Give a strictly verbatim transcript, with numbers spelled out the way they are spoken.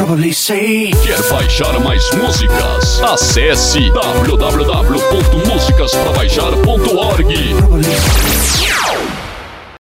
probably say. Quer baixar mais músicas? Acesse w w w ponto músicas pra baixar ponto org.